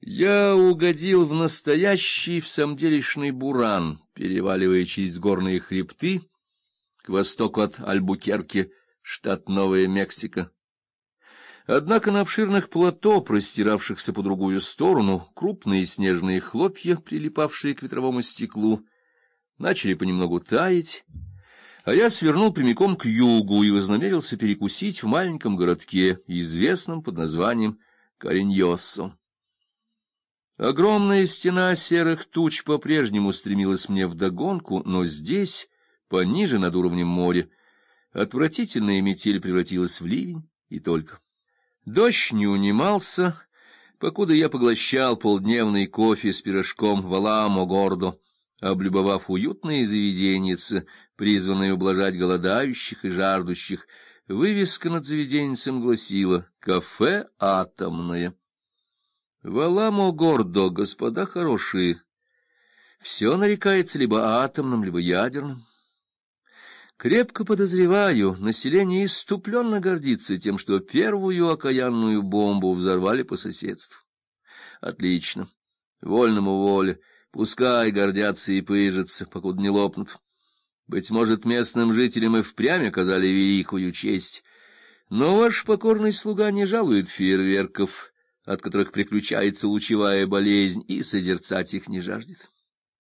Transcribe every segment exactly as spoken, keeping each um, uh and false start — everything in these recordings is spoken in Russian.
Я угодил в настоящий всамделишный буран, переваливая через горные хребты к востоку от Альбукерке, штат Новая Мексика. Однако на обширных плато, простиравшихся по другую сторону, крупные снежные хлопья, прилипавшие к ветровому стеклу, начали понемногу таять, а я свернул прямиком к югу и вознамерился перекусить в маленьком городке, известном под названием Кариньосо. Огромная стена серых туч по-прежнему стремилась мне вдогонку, но здесь, пониже над уровнем моря, отвратительная метель превратилась в ливень, и только. Дождь не унимался, покуда я поглощал полдневный кофе с пирожком в Аламо-Гордо, облюбовав уютное заведеньице, призванное ублажать голодающих и жаждущих. Вывеска над заведеньицем гласила «Кафе атомное». В Аламо-Гордо, господа хорошие, все нарекается либо атомным, либо ядерным. Крепко подозреваю, население исступленно гордится тем, что первую окаянную бомбу взорвали по соседству. Отлично. Вольному воля. Пускай гордятся и пыжатся, покуда не лопнут. Быть может, местным жителям и впрямь оказали великую честь. Но ваш покорный слуга не жалует фейерверков, от которых приключается лучевая болезнь, и созерцать их не жаждет.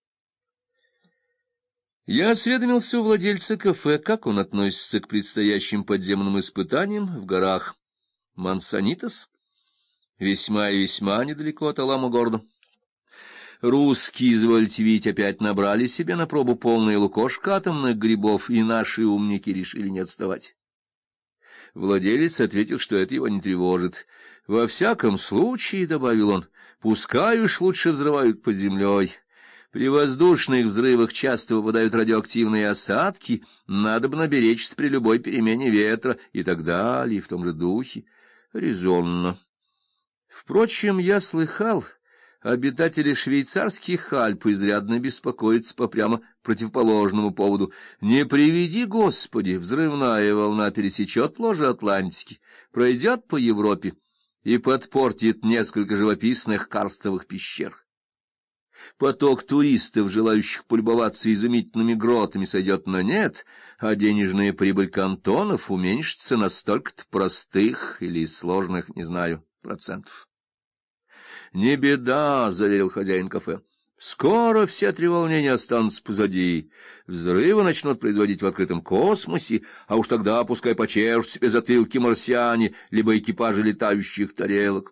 Я осведомился у владельца кафе, как он относится к предстоящим подземным испытаниям в горах Мансанитос, весьма и весьма недалеко от Аламо-Гордо. Русские, извольте видеть, опять набрали себе на пробу полное лукошко атомных грибов, и наши умники решили не отставать. Владелец ответил, что это его не тревожит. Во всяком случае, — добавил он, — пускай уж лучше взрывают под землей. При воздушных взрывах часто выпадают радиоактивные осадки, надо бы наберечься при любой перемене ветра и так далее, в том же духе. Резонно. Впрочем, я слыхал, обитатели швейцарских Альп изрядно беспокоятся по прямо противоположному поводу. Не приведи, Господи, взрывная волна пересечет ложе Атлантики, пройдет по Европе и подпортит несколько живописных карстовых пещер. Поток туристов, желающих полюбоваться изумительными гротами, сойдет на нет, а денежная прибыль кантонов уменьшится на столько-то простых или сложных, не знаю, процентов. — Не беда, — заверил хозяин кафе. — Скоро все треволнения останутся позади. Взрывы начнут производить в открытом космосе, а уж тогда пускай почешут себе затылки марсиане, либо экипажи летающих тарелок.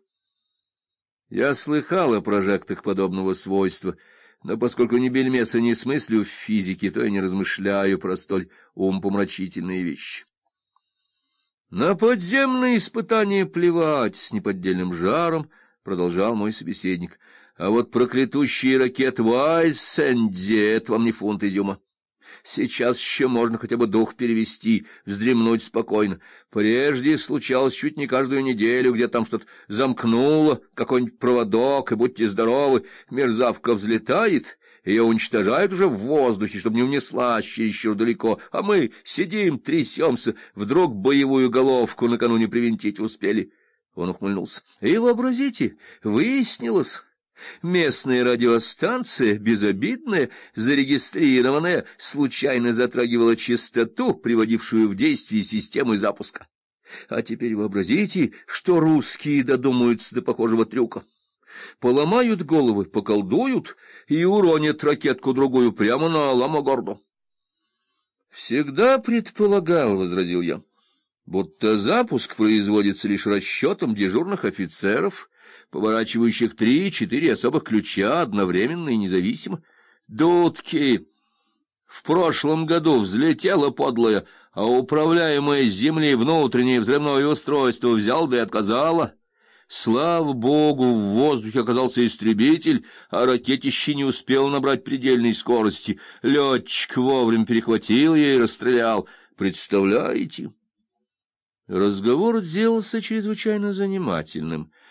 Я слыхал о прожектах подобного свойства, но поскольку ни бельмеса не смыслю в физике, то и не размышляю про столь умопомрачительные вещи. На подземные испытания плевать, с неподдельным жаром продолжал мой собеседник. А вот проклятущие ракеты Уайт-Сэнди — это вам не фунт изюма. Сейчас еще можно хотя бы дух перевести, вздремнуть спокойно. Прежде случалось чуть не каждую неделю, где там что-то замкнуло, какой-нибудь проводок, и будьте здоровы, мерзавка взлетает, ее уничтожают уже в воздухе, чтобы не унесла чересчур далеко, а мы сидим, трясемся, вдруг боевую головку накануне привинтить успели. Он ухмыльнулся. И вообразите, выяснилось... Местная радиостанция, безобидная, зарегистрированная, случайно затрагивала частоту, приводившую в действие системы запуска. А теперь вообразите, что русские додумаются до похожего трюка. Поломают головы, поколдуют и уронят ракетку-другую прямо на Аламо-Гордо. — Всегда предполагал, — возразил я, — будто запуск производится лишь расчетом дежурных офицеров, поворачивающих три-четыре особых ключа одновременно и независимо. Дудки! В прошлом году взлетела подлая, а управляемое с земли внутреннее взрывное устройство взял да и отказало. Слава богу, в воздухе оказался истребитель, а ракетище не успел набрать предельной скорости. Летчик вовремя перехватил ее и расстрелял. Представляете? Разговор сделался чрезвычайно занимательным.